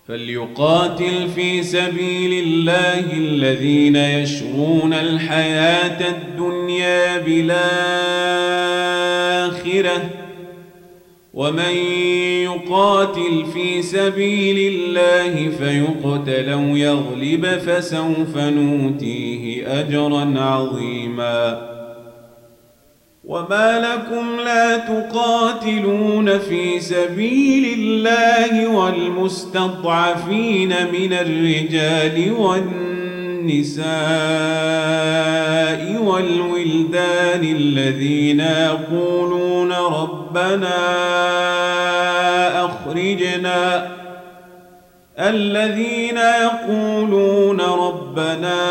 فليقاتل في سبيل الله الذين يشرون الحياة الدنيا بالآخرة ومن يقاتل في سبيل الله فيقتل أو يغلب فسوف نؤتيه أجرا عظيما وما لكم لا تقاتلون في سبيل الله والمستضعفين من الرجال والنساء والولدان الذين يقولون ربنا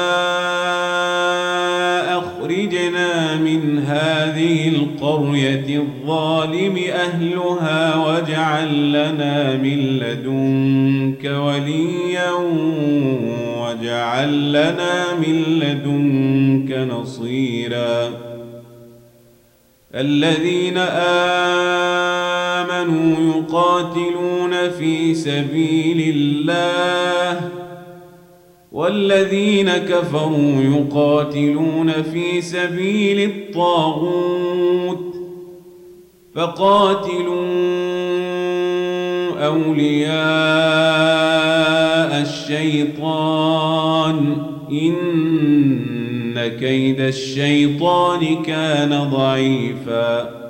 أخرجنا من هذه القرية الظالم أهلها واجعل لنا من لدنك وليا واجعل لنا من لدنك نصيرا الذين آمنوا يقاتلون في سبيل الله والذين كفروا يقاتلون في سبيل الطاغوت فقاتلوا أولياء الشيطان إن كيد الشيطان كان ضعيفا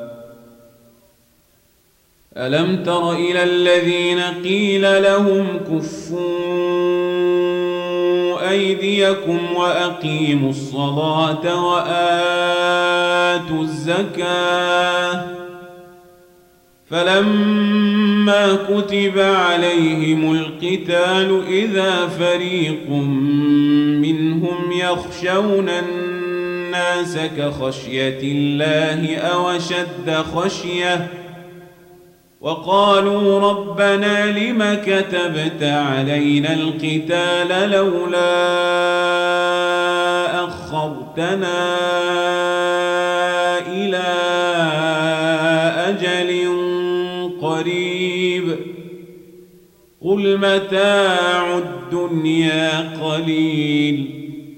ألم تر إلى الذين قيل لهم كفوا أيديكم وأقيموا الصلاة وآتوا الزكاة فلما كتب عليهم القتال إذا فريق منهم يخشون الناس كخشية الله أو أشد خشية وقالوا ربنا لم كتبت علينا القتال لولا أخرتنا إلى أجل قريب قل متاع الدنيا قليل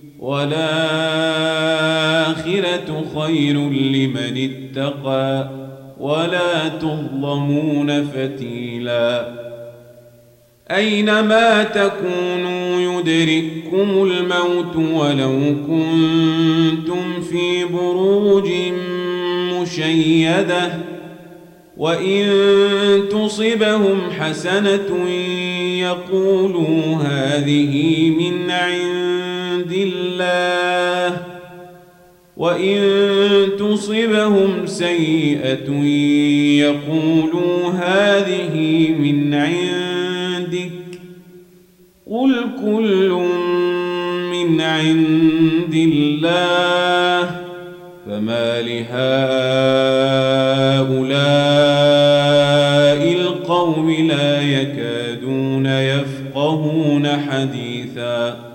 والآخرة خير لمن اتقى ولا تظلمون فتيلا أينما تكونوا يدرككم الموت ولو كنتم في بروج مشيدة وإن تصبهم حسنة يقولوا هذه من عند الله وإن تصبهم سيئة يقولوا هذه من عندك قل كل من عند الله فما لهؤلاء القوم لا يكادون يفقهون حديثا